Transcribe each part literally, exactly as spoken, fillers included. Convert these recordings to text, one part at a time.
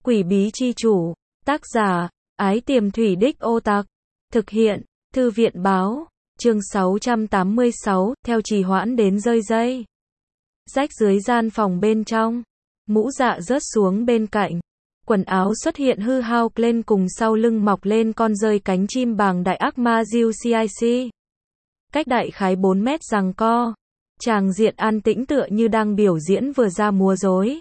Quỷ bí chi chủ. Tác giả, Ái Tiềm Thủy Đích Ô Tặc. Thực hiện, Thư viện báo. Chương sáu trăm tám mươi sáu, theo trì hoãn đến rơi dây. Rách dưới gian phòng bên trong. Mũ dạ rớt xuống bên cạnh. Quần áo xuất hiện hư hao lên cùng sau lưng mọc lên con rơi cánh chim bàng đại ác ma Jiu Cic. Cách đại khái bốn mét giằng co. Tràng diện an tĩnh tựa như đang biểu diễn vừa ra múa rối.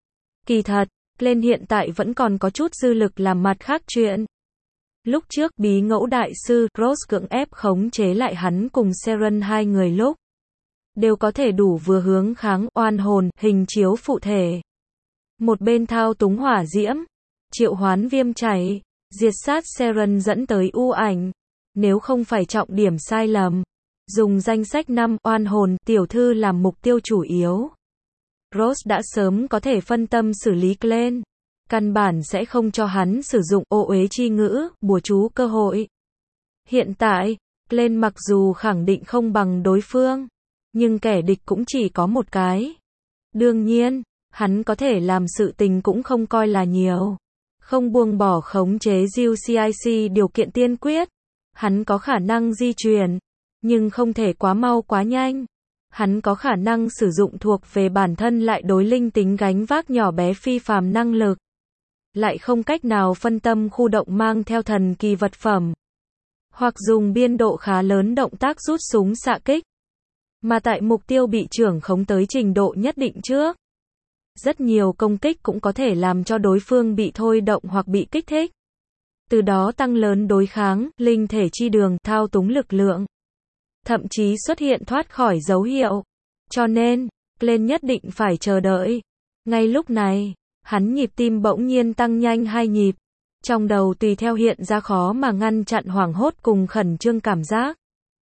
Kỳ thật, lên hiện tại vẫn còn có chút dư lực làm mặt khác chuyện. Lúc trước bí ngẫu đại sư Rose cưỡng ép khống chế lại hắn cùng Seren hai người lúc đều có thể đủ vừa hướng kháng oan hồn hình chiếu phụ thể. Một bên thao túng hỏa diễm, triệu hoán viêm chảy, diệt sát Seren dẫn tới u ảnh. Nếu không phải trọng điểm sai lầm, dùng danh sách năm oan hồn tiểu thư làm mục tiêu chủ yếu, Rose đã sớm có thể phân tâm xử lý Glenn. Căn bản sẽ không cho hắn sử dụng ô uế chi ngữ, bùa chú cơ hội. Hiện tại, Glenn mặc dù khẳng định không bằng đối phương, nhưng kẻ địch cũng chỉ có một cái. Đương nhiên, hắn có thể làm sự tình cũng không coi là nhiều. Không buông bỏ khống chế Jiu Cic điều kiện tiên quyết. Hắn có khả năng di chuyển, nhưng không thể quá mau quá nhanh. Hắn có khả năng sử dụng thuộc về bản thân lại đối linh tính gánh vác nhỏ bé phi phàm năng lực. Lại không cách nào phân tâm khu động mang theo thần kỳ vật phẩm. Hoặc dùng biên độ khá lớn động tác rút súng xạ kích. Mà tại mục tiêu bị trưởng khống tới trình độ nhất định trước. Rất nhiều công kích cũng có thể làm cho đối phương bị thôi động hoặc bị kích thích. Từ đó tăng lớn đối kháng, linh thể chi đường, thao túng lực lượng. Thậm chí xuất hiện thoát khỏi dấu hiệu. Cho nên, Glenn nhất định phải chờ đợi. Ngay lúc này, hắn nhịp tim bỗng nhiên tăng nhanh hai nhịp. Trong đầu tùy theo hiện ra khó mà ngăn chặn hoảng hốt cùng khẩn trương cảm giác.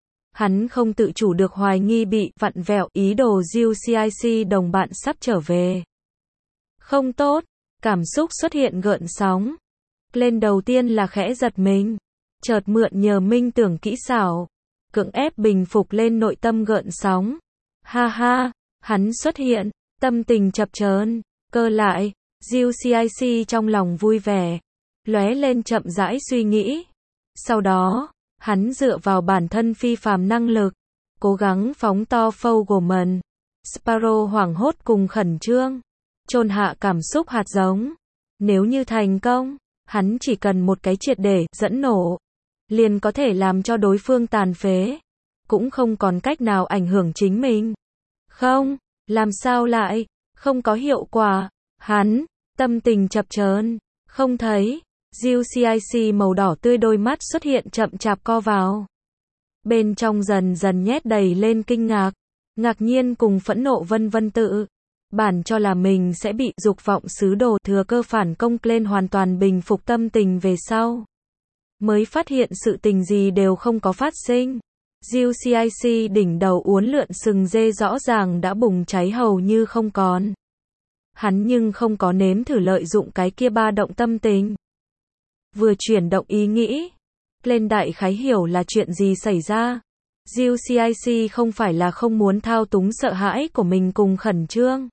Hắn không tự chủ được hoài nghi bị vặn vẹo ý đồ Jiu Cic đồng bạn sắp trở về. Không tốt, cảm xúc xuất hiện gợn sóng. Glenn đầu tiên là khẽ giật mình. Chợt mượn nhờ minh tưởng kỹ xảo. Cưỡng ép bình phục lên nội tâm gợn sóng. Ha ha, hắn xuất hiện, tâm tình chập chờn, cơ lại, Jiu Cic trong lòng vui vẻ, lóe lên chậm rãi suy nghĩ. Sau đó, hắn dựa vào bản thân phi phàm năng lực, cố gắng phóng to Fogelman. Sparrow hoảng hốt cùng khẩn trương, chôn hạ cảm xúc hạt giống. Nếu như thành công, hắn chỉ cần một cái triệt để dẫn nổ, liền có thể làm cho đối phương tàn phế, cũng không còn cách nào ảnh hưởng chính mình. Không, làm sao lại, không có hiệu quả. Hắn, tâm tình chập chờn, không thấy, Jiu Cic màu đỏ tươi đôi mắt xuất hiện chậm chạp co vào. Bên trong dần dần nhét đầy lên kinh ngạc, ngạc nhiên cùng phẫn nộ vân vân tự. Bản cho là mình sẽ bị dục vọng sứ đồ thừa cơ phản công lên hoàn toàn bình phục tâm tình về sau. Mới phát hiện sự tình gì đều không có phát sinh. Jiu Cic đỉnh đầu uốn lượn sừng dê rõ ràng đã bùng cháy hầu như không còn. Hắn nhưng không có nếm thử lợi dụng cái kia ba động tâm tình. Vừa chuyển động ý nghĩ, lên đại khái hiểu là chuyện gì xảy ra. Jiu Cic không phải là không muốn thao túng sợ hãi của mình cùng khẩn trương,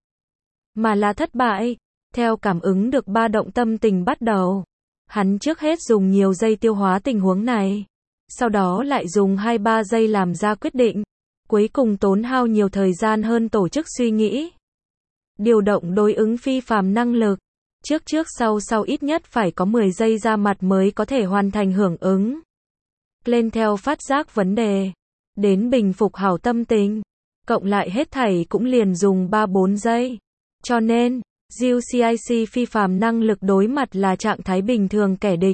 mà là thất bại. Theo cảm ứng được ba động tâm tình bắt đầu, hắn trước hết dùng nhiều giây tiêu hóa tình huống này, sau đó lại dùng hai ba giây làm ra quyết định, cuối cùng tốn hao nhiều thời gian hơn tổ chức suy nghĩ. Điều động đối ứng phi phàm năng lực, trước trước sau sau ít nhất phải có mười giây ra mặt mới có thể hoàn thành hưởng ứng. Lên theo phát giác vấn đề, đến bình phục hảo tâm tình, cộng lại hết thảy cũng liền dùng ba bốn giây. Cho nên, Jiu Cic phi phàm năng lực đối mặt là trạng thái bình thường kẻ địch,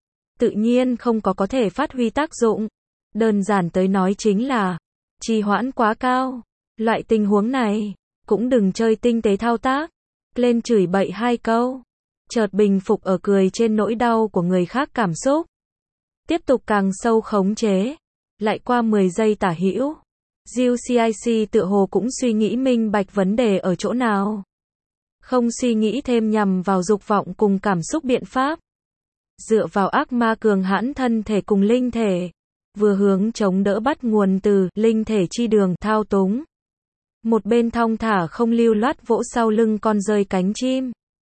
tự nhiên không có có thể phát huy tác dụng. Đơn giản tới nói chính là trì hoãn quá cao. Loại tình huống này cũng đừng chơi tinh tế thao tác. Lên chửi bậy hai câu, chợt bình phục ở cười trên nỗi đau của người khác cảm xúc. Tiếp tục càng sâu khống chế. Lại qua mười giây tả hữu, Jiu Cic tựa hồ cũng suy nghĩ minh bạch vấn đề ở chỗ nào. Không suy nghĩ thêm nhằm vào dục vọng cùng cảm xúc biện pháp. Dựa vào ác ma cường hãn thân thể cùng linh thể, vừa hướng chống đỡ bắt nguồn từ linh thể chi đường thao túng. Một bên thong thả không lưu loát vỗ sau lưng con rơi cánh chim.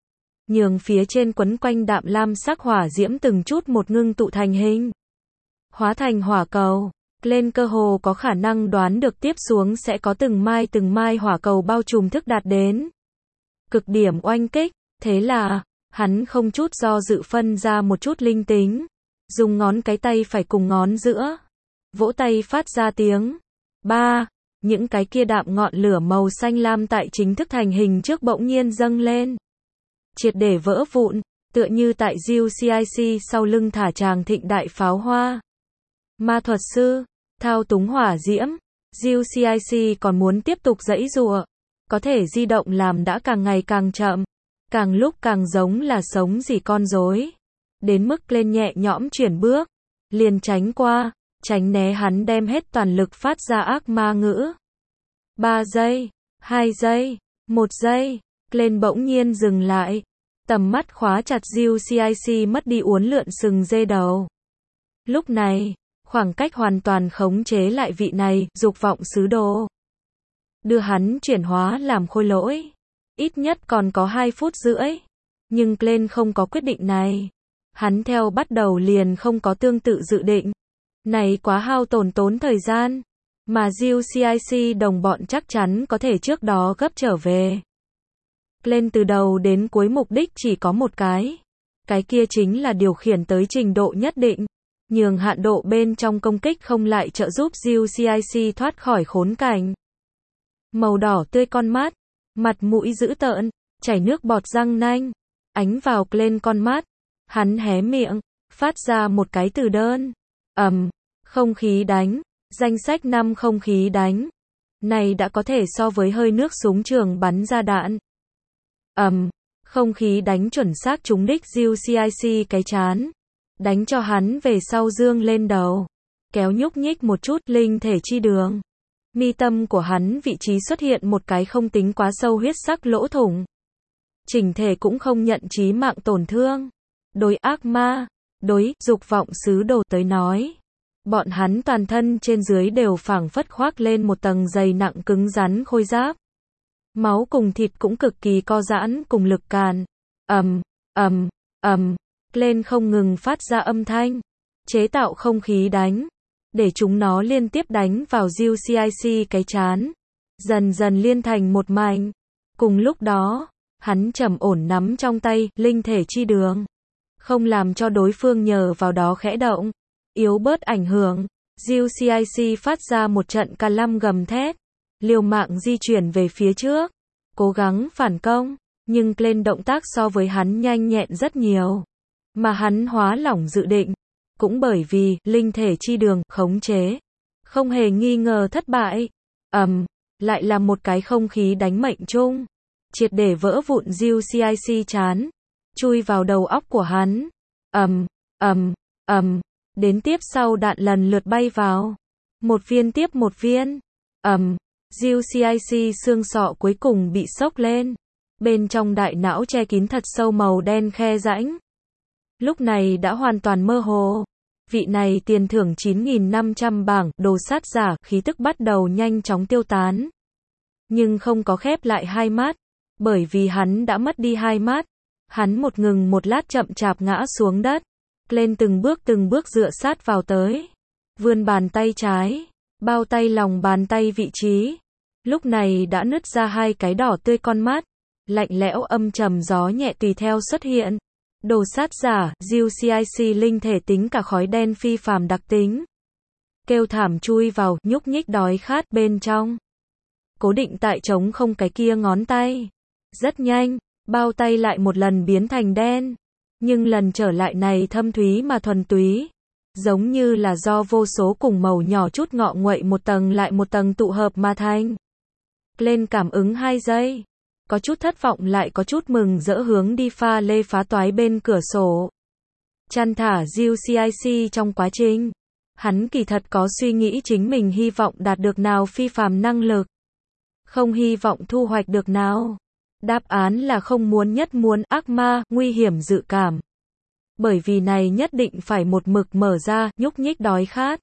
nhường phía trên quấn quanh đạm lam sắc hỏa diễm từng chút một ngưng tụ thành hình. Hóa thành hỏa cầu. Lên cơ hồ có khả năng đoán được tiếp xuống sẽ có từng mai từng mai hỏa cầu bao trùm thức đạt đến cực điểm oanh kích, thế là, hắn không chút do dự phân ra một chút linh tính, dùng ngón cái tay phải cùng ngón giữa, vỗ tay phát ra tiếng, ba, những cái kia đạm ngọn lửa màu xanh lam tại chính thức thành hình trước bỗng nhiên dâng lên, triệt để vỡ vụn, tựa như tại Diêu xê i xê sau lưng thả tràng thịnh đại pháo hoa. Ma thuật sư, thao túng hỏa diễm, Diêu xê i xê còn muốn tiếp tục giãy giụa, có thể di động làm đã càng ngày càng chậm, càng lúc càng giống là sống gì con rối. Đến mức lên nhẹ nhõm chuyển bước, liền tránh qua, tránh né hắn đem hết toàn lực phát ra ác ma ngữ. Ba giây, hai giây, một giây, lên bỗng nhiên dừng lại, tầm mắt khóa chặt Diêu xê i xê mất đi uốn lượn sừng dê đầu. Lúc này, khoảng cách hoàn toàn khống chế lại vị này, dục vọng sứ đồ. Đưa hắn chuyển hóa làm khôi lỗi. Ít nhất còn có hai phút rưỡi. Nhưng Glenn không có quyết định này. Hắn theo bắt đầu liền không có tương tự dự định. Này quá hao tổn tốn thời gian. Mà Diêu xê i xê đồng bọn chắc chắn có thể trước đó gấp trở về. Glenn từ đầu đến cuối mục đích chỉ có một cái. Cái kia chính là điều khiển tới trình độ nhất định. Nhường hạn độ bên trong công kích không lại trợ giúp Diêu xê i xê thoát khỏi khốn cảnh. Màu đỏ tươi con mắt, mặt mũi dữ tợn, chảy nước bọt răng nanh, ánh vào lên con mắt, hắn hé miệng, phát ra một cái từ đơn. Ầm, um, không khí đánh, danh sách năm không khí đánh. Này đã có thể so với hơi nước súng trường bắn ra đạn. Ầm, um, không khí đánh chuẩn xác trúng đích Diêu xê i xê cái chán. Đánh cho hắn về sau dương lên đầu, kéo nhúc nhích một chút linh thể chi đường. Mi tâm của hắn vị trí xuất hiện một cái không tính quá sâu huyết sắc lỗ thủng. Chỉnh thể cũng không nhận chí mạng tổn thương. Đối ác ma, đối dục vọng sứ đồ tới nói, bọn hắn toàn thân trên dưới đều phảng phất khoác lên một tầng dày nặng cứng rắn khôi giáp. Máu cùng thịt cũng cực kỳ co giãn cùng lực càn. Ầm, ầm, ầm. Lên không ngừng phát ra âm thanh, chế tạo không khí đánh, để chúng nó liên tiếp đánh vào Diêu xê i xê cái chán, dần dần liên thành một mảnh. Cùng lúc đó, hắn trầm ổn nắm trong tay linh thể chi đường, không làm cho đối phương nhờ vào đó khẽ động, yếu bớt ảnh hưởng. Diêu xê i xê phát ra một trận ca lăm gầm thét, liều mạng di chuyển về phía trước, cố gắng phản công, nhưng lên động tác so với hắn nhanh nhẹn rất nhiều. Mà hắn hóa lỏng dự định, cũng bởi vì linh thể chi đường khống chế, không hề nghi ngờ thất bại. Ầm, um, lại là một cái không khí đánh mệnh chung, triệt để vỡ vụn Diêu xê i xê chán, chui vào đầu óc của hắn. Ầm, ầm, ầm, đến tiếp sau đạn lần lượt bay vào, một viên tiếp một viên. Ầm, um, Diêu xê i xê xương sọ cuối cùng bị xốc lên, bên trong đại não che kín thật sâu màu đen khe rãnh. Lúc này đã hoàn toàn mơ hồ. Vị này tiền thưởng chín nghìn năm trăm bảng, đồ sát giả, khí tức bắt đầu nhanh chóng tiêu tán. Nhưng không có khép lại hai mắt, bởi vì hắn đã mất đi hai mắt. Hắn một ngừng một lát chậm chạp ngã xuống đất, lên từng bước từng bước dựa sát vào tới. Vươn bàn tay trái, bao tay lòng bàn tay vị trí. Lúc này đã nứt ra hai cái đỏ tươi con mắt. Lạnh lẽo âm trầm gió nhẹ tùy theo xuất hiện. Đồ sát giả, Diêu xê i xê linh thể tính cả khói đen phi phàm đặc tính. Kêu thảm chui vào, nhúc nhích đói khát bên trong. Cố định tại trống không cái kia ngón tay. Rất nhanh, bao tay lại một lần biến thành đen. Nhưng lần trở lại này thâm thúy mà thuần túy. Giống như là do vô số cùng màu nhỏ chút ngọ nguậy một tầng lại một tầng tụ hợp mà thành. Lên cảm ứng hai giây. Có chút thất vọng lại có chút mừng rỡ hướng đi pha lê phá toái bên cửa sổ. Chăn thả Diêu xê i xê trong quá trình. Hắn kỳ thật có suy nghĩ chính mình hy vọng đạt được nào phi phàm năng lực. Không hy vọng thu hoạch được nào. Đáp án là không muốn nhất muốn ác ma, nguy hiểm dự cảm. Bởi vì này nhất định phải một mực mở ra, nhúc nhích đói khát.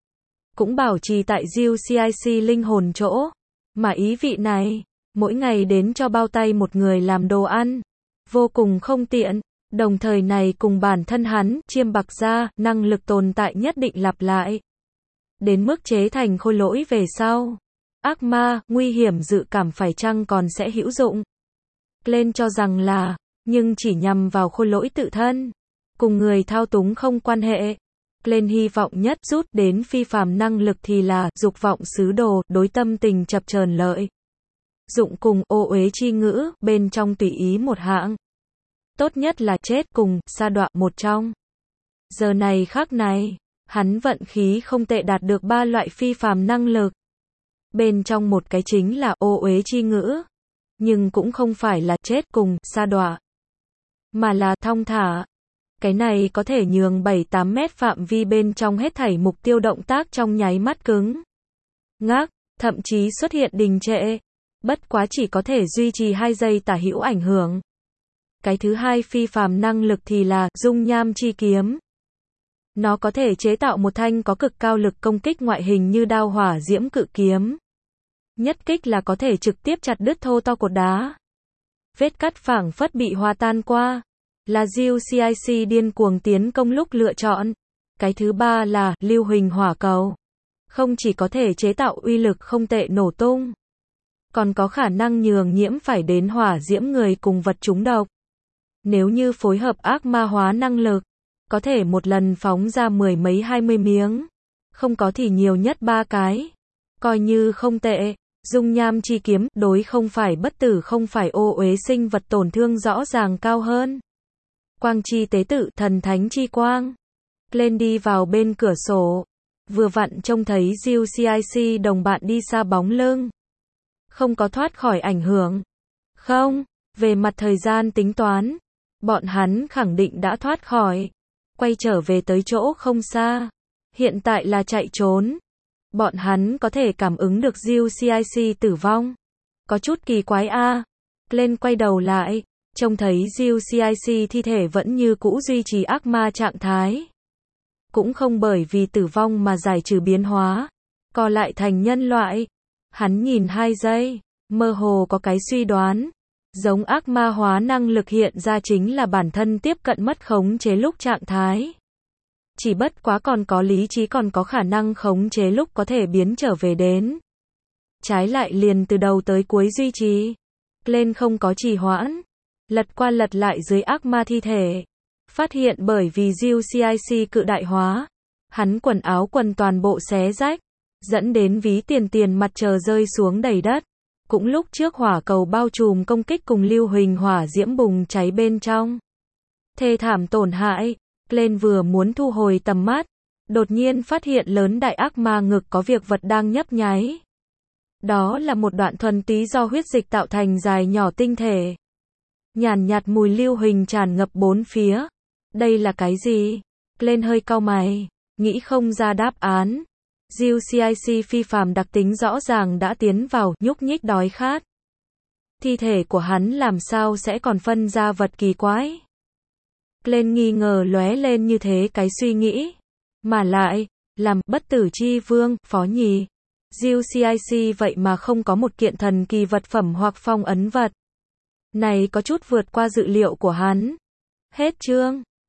Cũng bảo trì tại Diêu xê i xê linh hồn chỗ. Mà ý vị này, mỗi ngày đến cho bao tay một người làm đồ ăn. vô cùng không tiện. Đồng thời này cùng bản thân hắn, chiêm bạc gia, năng lực tồn tại nhất định lặp lại. Đến mức chế thành khôi lỗi về sau. Ác ma, nguy hiểm dự cảm phải chăng còn sẽ hữu dụng. Glenn cho rằng là, nhưng chỉ nhằm vào khôi lỗi tự thân. Cùng người thao túng không quan hệ. Glenn hy vọng nhất rút đến phi phàm năng lực thì là, dục vọng sứ đồ, đối tâm tình chập chờn lợi. Dụng cùng, ô uế chi ngữ, bên trong tùy ý một hạng. Tốt nhất là chết cùng, sa đọa một trong. Giờ này khắc này, hắn vận khí không tệ đạt được ba loại phi phàm năng lực. Bên trong một cái chính là ô uế chi ngữ. Nhưng cũng không phải là chết cùng, sa đọa. Mà là thong thả. Cái này có thể nhường bảy tám mét phạm vi bên trong hết thảy mục tiêu động tác trong nháy mắt cứng. Ngác, thậm chí xuất hiện đình trệ. Bất quá chỉ có thể duy trì hai giây tả hữu ảnh hưởng. Cái thứ hai phi phàm năng lực thì là dung nham chi kiếm. Nó có thể chế tạo một thanh có cực cao lực công kích ngoại hình như đao hỏa diễm cự kiếm. Nhất kích là có thể trực tiếp chặt đứt thô to cột đá. Vết cắt phảng phất bị hòa tan qua. Là giê xê i xê điên cuồng tiến công lúc lựa chọn. Cái thứ ba là lưu huỳnh hỏa cầu. Không chỉ có thể chế tạo uy lực không tệ nổ tung. Còn có khả năng nhường nhiễm phải đến hỏa diễm người cùng vật trúng độc. Nếu như phối hợp ác ma hóa năng lực, có thể một lần phóng ra mười mấy hai mươi miếng. Không có thì nhiều nhất ba cái. Coi như không tệ. Dung nham chi kiếm, đối không phải bất tử không phải ô uế sinh vật tổn thương rõ ràng cao hơn. Quang chi tế tự, thần thánh chi quang. Lên đi vào bên cửa sổ. Vừa vặn trông thấy giê xê i xê đồng bạn đi xa bóng lưng. Không có thoát khỏi ảnh hưởng. Không, về mặt thời gian tính toán. Bọn hắn khẳng định đã thoát khỏi. Quay trở về tới chỗ không xa. Hiện tại là chạy trốn. Bọn hắn có thể cảm ứng được giê xê i xê tử vong. Có chút kỳ quái a. À. Lên quay đầu lại. Trông thấy giê xê i xê thi thể vẫn như cũ duy trì ác ma trạng thái. Cũng không bởi vì tử vong mà giải trừ biến hóa. Co lại thành nhân loại. Hắn nhìn hai giây. Mơ hồ có cái suy đoán. Giống ác ma hóa năng lực hiện ra chính là bản thân tiếp cận mất khống chế lúc trạng thái. Chỉ bất quá còn có lý trí còn có khả năng khống chế lúc có thể biến trở về đến. Trái lại liền từ đầu tới cuối duy trì. Lên không có trì hoãn. Lật qua lật lại dưới ác ma thi thể. Phát hiện bởi vì giê xê i xê cự đại hóa. Hắn quần áo quần toàn bộ xé rách. Dẫn đến ví tiền tiền mặt trời rơi xuống đầy đất. Cũng lúc trước hỏa cầu bao trùm công kích cùng lưu huỳnh hỏa diễm bùng cháy bên trong. Thê thảm tổn hại. Lên vừa muốn thu hồi tầm mắt. Đột nhiên phát hiện lớn đại ác ma ngực có việc vật đang nhấp nháy. Đó là một đoạn thuần túy do huyết dịch tạo thành dài nhỏ tinh thể. Nhàn nhạt mùi lưu huỳnh tràn ngập bốn phía. Đây là cái gì? Lên hơi cau mày. Nghĩ không ra đáp án. giê xê i xê phi phàm đặc tính rõ ràng đã tiến vào, nhúc nhích đói khát. Thi thể của hắn làm sao sẽ còn phân ra vật kỳ quái? Lên nghi ngờ lóe lên như thế cái suy nghĩ. Mà lại, làm bất tử chi vương, phó nhì. giê xê i xê vậy mà không có một kiện thần kỳ vật phẩm hoặc phong ấn vật. Này có chút vượt qua dự liệu của hắn. Hết chương.